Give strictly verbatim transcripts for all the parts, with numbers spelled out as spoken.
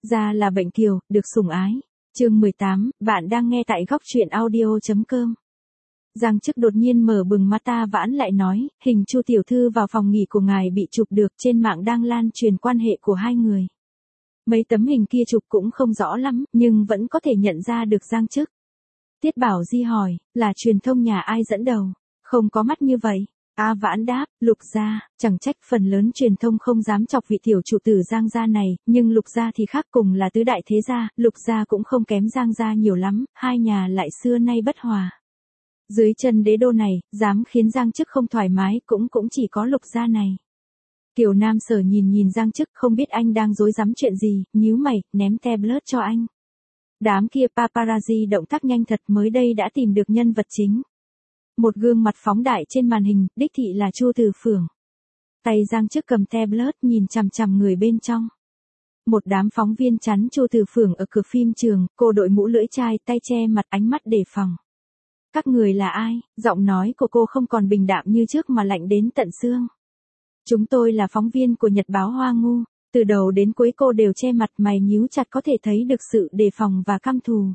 Ra là bệnh kiều, được sủng ái. Chương mười tám, bạn đang nghe tại góc truyện audio.com. Giang Chức đột nhiên mở bừng mắt ta vãn lại nói, hình Chu tiểu thư vào phòng nghỉ của ngài bị chụp được, trên mạng đang lan truyền quan hệ của hai người. Mấy tấm hình kia chụp cũng không rõ lắm, nhưng vẫn có thể nhận ra được Giang Chức. Tiết Bảo Di hỏi, là truyền thông nhà ai dẫn đầu? Không có mắt như vậy. A Vãn đáp, Lục gia, chẳng trách phần lớn truyền thông không dám chọc vị tiểu trụ tử Giang gia này, nhưng Lục gia thì khác, cùng là tứ đại thế gia, Lục gia cũng không kém Giang gia nhiều lắm, hai nhà lại xưa nay bất hòa. Dưới chân đế đô này, dám khiến Giang Chức không thoải mái cũng cũng chỉ có Lục gia này. Kiều Nam Sở nhìn nhìn Giang Chức, không biết anh đang rối rắm chuyện gì, nhíu mày, ném tablet cho anh. Đám kia paparazzi động tác nhanh thật, mới đây đã tìm được nhân vật chính. Một gương mặt phóng đại trên màn hình, đích thị là Chu Từ Phường. Tay Giang Chức cầm tablet nhìn chằm chằm người bên trong. Một đám phóng viên chắn Chu Từ Phường ở cửa phim trường, cô đội mũ lưỡi chai, tay che mặt, ánh mắt đề phòng. Các người là ai? Giọng nói của cô không còn bình đạm như trước mà lạnh đến tận xương. Chúng tôi là phóng viên của Nhật báo Hoa Ngu. Từ đầu đến cuối cô đều che mặt, mày nhíu chặt, có thể thấy được sự đề phòng và căm thù.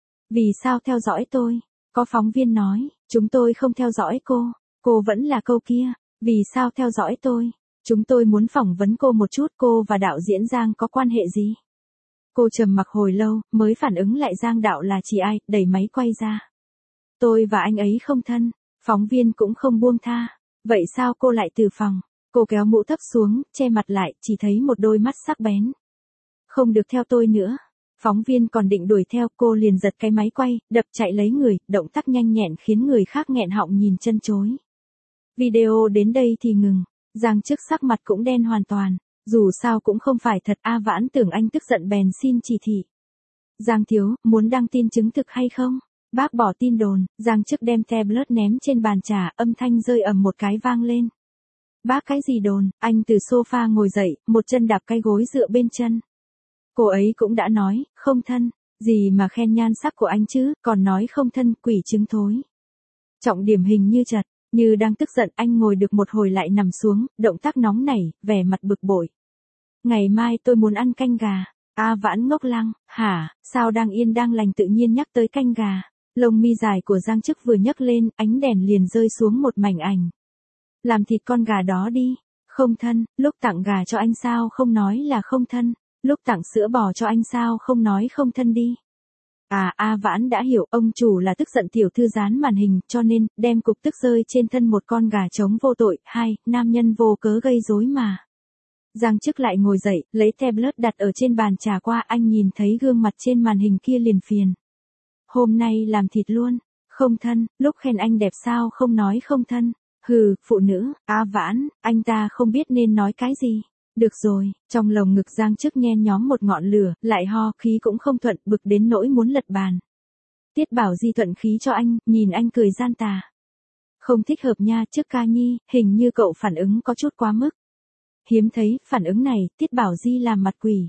Vì sao theo dõi tôi? Có phóng viên nói, chúng tôi không theo dõi cô. Cô vẫn là câu kia, vì sao theo dõi tôi? Chúng tôi muốn phỏng vấn cô một chút, cô và đạo diễn Giang có quan hệ gì? Cô trầm mặc hồi lâu, mới phản ứng lại Giang đạo là chỉ ai, đẩy máy quay ra. Tôi và anh ấy không thân, phóng viên cũng không buông tha. Vậy sao cô lại từ phòng? Cô kéo mũ thấp xuống, che mặt lại, chỉ thấy một đôi mắt sắc bén. Không được theo tôi nữa. Phóng viên còn định đuổi theo, cô liền giật cái máy quay, đập chạy lấy người, động tác nhanh nhẹn khiến người khác nghẹn họng nhìn chân chối. Video đến đây thì ngừng, Giang Chức sắc mặt cũng đen hoàn toàn, dù sao cũng không phải thật. A Vãn tưởng anh tức giận bèn xin chỉ thị. Giang thiếu, muốn đăng tin chứng thực hay không? Bác bỏ tin đồn, Giang Chức đem tablet ném trên bàn trà, âm thanh rơi ầm một cái vang lên. Bác cái gì đồn? Anh từ sofa ngồi dậy, một chân đạp cái gối dựa bên chân. Cô ấy cũng đã nói, không thân, gì mà khen nhan sắc của anh chứ, còn nói không thân, quỷ chứng thối. Trọng điểm hình như chật, như đang tức giận, anh ngồi được một hồi lại nằm xuống, động tác nóng nảy, vẻ mặt bực bội. Ngày mai tôi muốn ăn canh gà. A Vãn ngốc lăng, hả, sao đang yên đang lành tự nhiên nhắc tới canh gà. Lông mi dài của Giang Chức vừa nhấc lên, ánh đèn liền rơi xuống một mảnh ảnh. Làm thịt con gà đó đi. Không thân, lúc tặng gà cho anh sao không nói là không thân. Lúc tặng sữa bò cho anh sao không nói không thân đi. À, A Vãn đã hiểu, ông chủ là tức giận tiểu thư dán màn hình, cho nên, đem cục tức rơi trên thân một con gà trống vô tội. Hai, nam nhân vô cớ gây rối mà. Giang Chức lại ngồi dậy, lấy tablet đặt ở trên bàn trà qua, anh nhìn thấy gương mặt trên màn hình kia liền phiền. Hôm nay làm thịt luôn. Không thân, lúc khen anh đẹp sao không nói không thân. Hừ, phụ nữ. A Vãn, anh ta không biết nên nói cái gì. Được rồi, trong lồng ngực Giang Chức nhen nhóm một ngọn lửa, lại ho, khí cũng không thuận, bực đến nỗi muốn lật bàn. Tiết Bảo Di thuận khí cho anh, nhìn anh cười gian tà. Không thích hợp nha, Chức ca nhi, hình như cậu phản ứng có chút quá mức. Hiếm thấy, phản ứng này, Tiết Bảo Di làm mặt quỷ.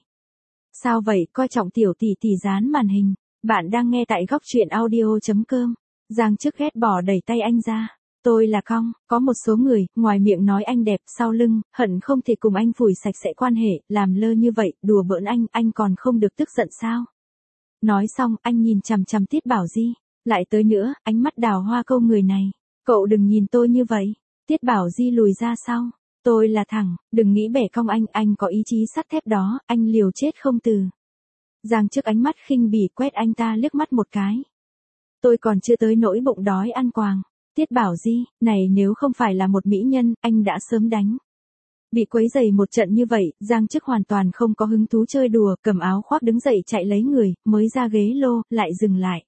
Sao vậy, coi trọng tiểu tỷ tỷ dán màn hình. Bạn đang nghe tại góc truyện audio.com. Giang Chức ghét bỏ đẩy tay anh ra. Tôi là Cong, có một số người, ngoài miệng nói anh đẹp, sau lưng, hận không thể cùng anh phủi sạch sẽ quan hệ, làm lơ như vậy, đùa bỡn anh, anh còn không được tức giận sao? Nói xong, anh nhìn chằm chằm Tiết Bảo Di, lại tới nữa, ánh mắt đào hoa câu người này. Cậu đừng nhìn tôi như vậy. Tiết Bảo Di lùi ra sau. Tôi là thẳng, đừng nghĩ bẻ cong anh, anh có ý chí sắt thép đó, anh liều chết không từ. Giang Chức ánh mắt khinh bỉ quét anh ta liếc mắt một cái. Tôi còn chưa tới nỗi bụng đói ăn quàng. Tiết Bảo Di, này nếu không phải là một mỹ nhân, anh đã sớm đánh. Bị quấy rầy một trận như vậy, Giang Chức hoàn toàn không có hứng thú chơi đùa, cầm áo khoác đứng dậy chạy lấy người, mới ra ghế lô, lại dừng lại.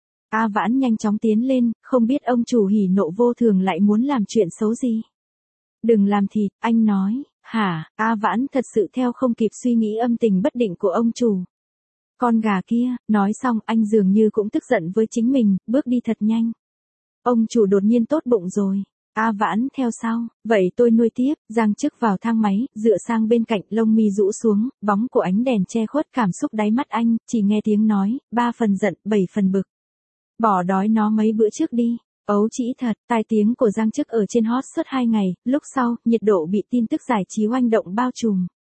A Vãn nhanh chóng tiến lên, không biết ông chủ hỉ nộ vô thường lại muốn làm chuyện xấu gì. Đừng làm thịt, anh nói, hả, A Vãn thật sự theo không kịp suy nghĩ âm tình bất định của ông chủ. Con gà kia, nói xong anh dường như cũng tức giận với chính mình, bước đi thật nhanh. Ông chủ đột nhiên tốt bụng rồi. A Vãn theo sau, vậy tôi nuôi tiếp. Giang Chức vào thang máy, dựa sang bên cạnh, lông mi rũ xuống, bóng của ánh đèn che khuất cảm xúc đáy mắt anh, chỉ nghe tiếng nói, ba phần giận, bảy phần bực. Bỏ đói nó mấy bữa trước đi. Ấu trĩ thật, tai tiếng của Giang Chức ở trên hot suốt hai ngày, lúc sau, nhiệt độ bị tin tức giải trí oanh động bao trùm.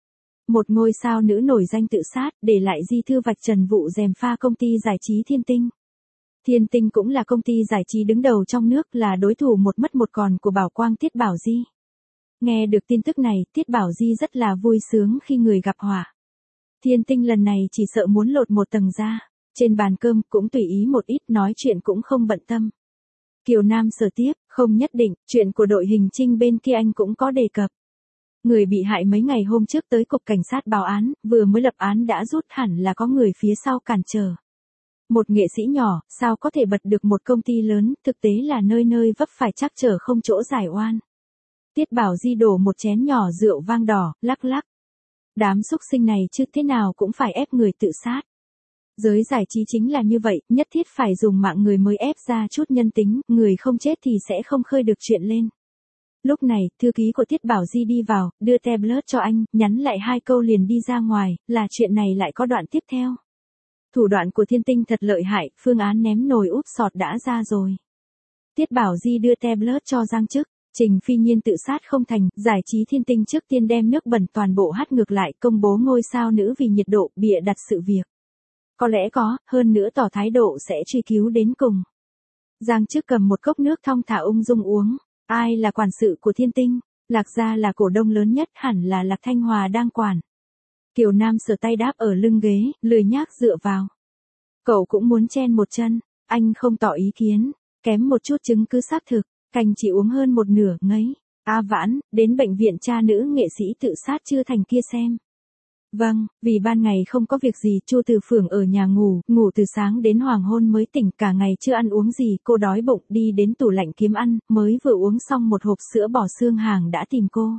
Một ngôi sao nữ nổi danh tự sát, để lại di thư vạch trần vụ gièm pha công ty giải trí Thiên Tinh. Thiên Tinh cũng là công ty giải trí đứng đầu trong nước, là đối thủ một mất một còn của Bảo Quang Tiết Bảo Di. Nghe được tin tức này, Tiết Bảo Di rất là vui sướng khi người gặp họa. Thiên Tinh lần này chỉ sợ muốn lột một tầng da. Trên bàn cơm cũng tùy ý một ít, nói chuyện cũng không bận tâm. Kiều Nam Sở tiếp, không nhất định, chuyện của đội hình trinh bên kia anh cũng có đề cập. Người bị hại mấy ngày hôm trước tới cục cảnh sát báo án, vừa mới lập án đã rút, hẳn là có người phía sau cản trở. Một nghệ sĩ nhỏ, sao có thể bật được một công ty lớn, thực tế là nơi nơi vấp phải trắc trở không chỗ giải oan. Tiết Bảo Di đổ một chén nhỏ rượu vang đỏ, lắc lắc. Đám xúc sinh này chứ thế nào cũng phải ép người tự sát. Giới giải trí chính là như vậy, nhất thiết phải dùng mạng người mới ép ra chút nhân tính, người không chết thì sẽ không khơi được chuyện lên. Lúc này, thư ký của Tiết Bảo Di đi vào, đưa tablet cho anh, nhắn lại hai câu liền đi ra ngoài, là chuyện này lại có đoạn tiếp theo. Thủ đoạn của Thiên Tinh thật lợi hại, phương án ném nồi úp sọt đã ra rồi. Tiết Bảo Di đưa tablet cho Giang Chức, Trình Phi Nhiên tự sát không thành, giải trí Thiên Tinh trước tiên đem nước bẩn toàn bộ hát ngược lại, công bố ngôi sao nữ vì nhiệt độ, bịa đặt sự việc. Có lẽ có, hơn nữa tỏ thái độ sẽ truy cứu đến cùng. Giang Chức cầm một cốc nước thong thả ung dung uống. Ai là quản sự của Thiên Tinh? Lạc Gia là cổ đông lớn nhất, hẳn là Lạc Thanh Hòa đang quản. Kiều Nam Sở tay đáp ở lưng ghế, lười nhác dựa vào. Cậu cũng muốn chen một chân, anh không tỏ ý kiến, kém một chút chứng cứ xác thực, canh chỉ uống hơn một nửa, ngấy. A Vãn, đến bệnh viện cha nữ nghệ sĩ tự sát chưa thành kia xem. Vâng, vì ban ngày không có việc gì, Chu Từ Phường ở nhà ngủ, ngủ từ sáng đến hoàng hôn mới tỉnh, cả ngày chưa ăn uống gì, cô đói bụng đi đến tủ lạnh kiếm ăn, mới vừa uống xong một hộp sữa bò xương hàng đã tìm cô.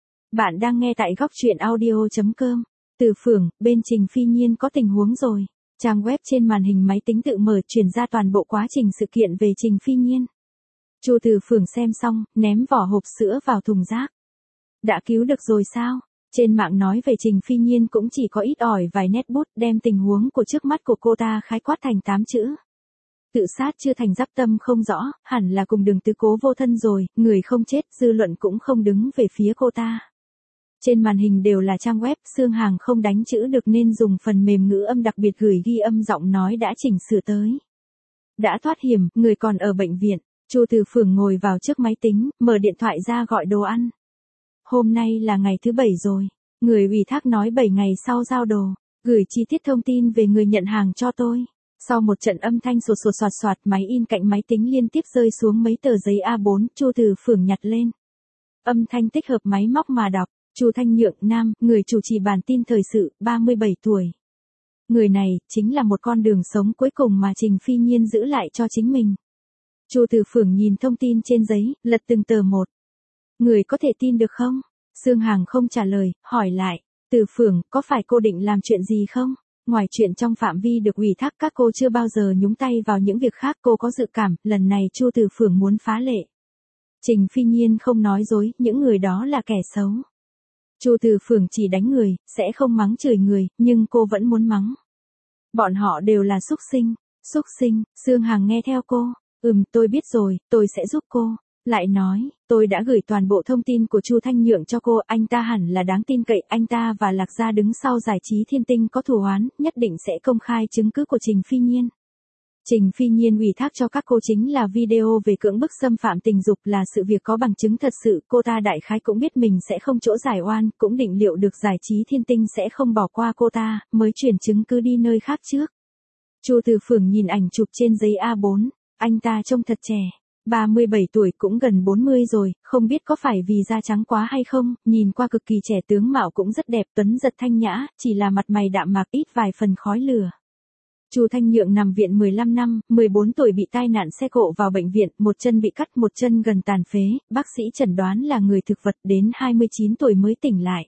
Bạn đang nghe tại góc truyện audio chấm com. Từ Phường, bên Trình Phi Nhiên có tình huống rồi. Trang web trên màn hình máy tính tự mở truyền ra toàn bộ quá trình sự kiện về Trình Phi Nhiên. Chu Từ Phường xem xong, ném vỏ hộp sữa vào thùng rác. Đã cứu được rồi sao? Trên mạng nói về Trình Phi Nhiên cũng chỉ có ít ỏi vài nét bút, đem tình huống của trước mắt của cô ta khái quát thành tám chữ. Tự sát chưa thành, giáp tâm không rõ, hẳn là cùng đường tứ cố vô thân rồi, người không chết, dư luận cũng không đứng về phía cô ta. Trên màn hình đều là trang web, xương hàng không đánh chữ được nên dùng phần mềm ngữ âm đặc biệt gửi ghi âm giọng nói đã chỉnh sửa tới. Đã thoát hiểm, người còn ở bệnh viện, Chu Từ Phường ngồi vào trước máy tính, mở điện thoại ra gọi đồ ăn. Hôm nay là ngày thứ bảy rồi, người ủy thác nói bảy ngày sau giao đồ, gửi chi tiết thông tin về người nhận hàng cho tôi. Sau một trận âm thanh sột sột soạt soạt, máy in cạnh máy tính liên tiếp rơi xuống mấy tờ giấy A bốn, Chu Từ Phường nhặt lên. Âm thanh tích hợp máy móc mà đọc, Chu Thanh Nhượng, nam, người chủ trì bản tin thời sự, ba mươi bảy tuổi. Người này, chính là một con đường sống cuối cùng mà Trình Phi Nhiên giữ lại cho chính mình. Chu Từ Phường nhìn thông tin trên giấy, lật từng tờ một. Người có thể tin được không? Xương hàng không trả lời, hỏi lại. Từ Phường, có phải cô định làm chuyện gì không? Ngoài chuyện trong phạm vi được ủy thác, các cô chưa bao giờ nhúng tay vào những việc khác, cô có dự cảm, lần này Chu Từ Phường muốn phá lệ. Trình Phi Nhiên không nói dối, những người đó là kẻ xấu. Chu Từ Phường chỉ đánh người, sẽ không mắng chửi người, nhưng cô vẫn muốn mắng. Bọn họ đều là xúc sinh, xúc sinh, Xương Hàng nghe theo cô. Ừm, tôi biết rồi, tôi sẽ giúp cô. Lại nói, tôi đã gửi toàn bộ thông tin của Chu Thanh Nhượng cho cô, anh ta hẳn là đáng tin cậy, anh ta và Lạc Gia đứng sau giải trí Thiên Tinh có thù oán, nhất định sẽ công khai chứng cứ của Trình Phi Nhiên. Trình Phi Nhiên ủy thác cho các cô chính là video về cưỡng bức xâm phạm tình dục, là sự việc có bằng chứng thật sự, cô ta đại khái cũng biết mình sẽ không chỗ giải oan, cũng định liệu được giải trí Thiên Tinh sẽ không bỏ qua cô ta, mới chuyển chứng cứ đi nơi khác trước. Chu Từ Phường nhìn ảnh chụp trên giấy A bốn, anh ta trông thật trẻ. ba mươi bảy tuổi, cũng gần bốn mươi rồi, không biết có phải vì da trắng quá hay không, nhìn qua cực kỳ trẻ, tướng mạo cũng rất đẹp, tuấn giật thanh nhã, chỉ là mặt mày đạm mạc, ít vài phần khói lửa. Chu Thanh Nhượng nằm viện mười lăm năm, mười bốn tuổi bị tai nạn xe cộ vào bệnh viện, một chân bị cắt, một chân gần tàn phế, bác sĩ chẩn đoán là người thực vật, đến hai mươi chín tuổi mới tỉnh lại.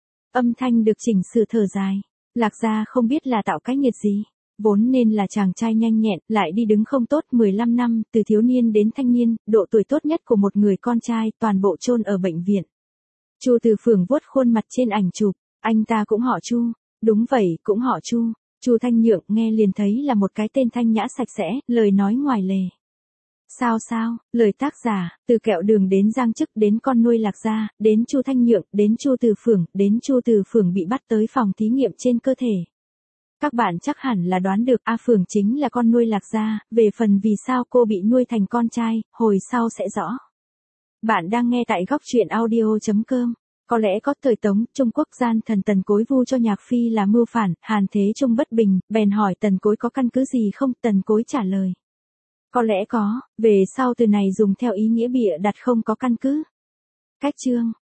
Âm thanh được chỉnh sửa thở dài. Lạc Gia không biết là tạo cái nghiệt gì. Vốn nên là chàng trai nhanh nhẹn, lại đi đứng không tốt, mười lăm năm, từ thiếu niên đến thanh niên, độ tuổi tốt nhất của một người con trai, toàn bộ chôn ở bệnh viện. Chu Từ Phường vuốt khuôn mặt trên ảnh chụp, anh ta cũng họ Chu. Đúng vậy, cũng họ Chu. Chu Thanh Nhượng nghe liền thấy là một cái tên thanh nhã sạch sẽ, lời nói ngoài lề. Sao sao, lời tác giả, từ kẹo đường đến Giang Chức, đến con nuôi Lạc Gia, đến Chu Thanh Nhượng, đến Chu Từ Phường, đến Chu Từ Phường bị bắt tới phòng thí nghiệm trên cơ thể. Các bạn chắc hẳn là đoán được A Phường chính là con nuôi Lạc Gia, về phần vì sao cô bị nuôi thành con trai, hồi sau sẽ rõ. Bạn đang nghe tại góc truyện audio chấm com. Có lẽ có thời Tống, Trung Quốc gian thần Tần Cối vu cho Nhạc Phi là mưu phản, Hàn Thế Trung bất bình, bèn hỏi Tần Cối có căn cứ gì không, Tần Cối trả lời. Có lẽ có, về sau từ này dùng theo ý nghĩa bịa đặt không có căn cứ. Cách chương,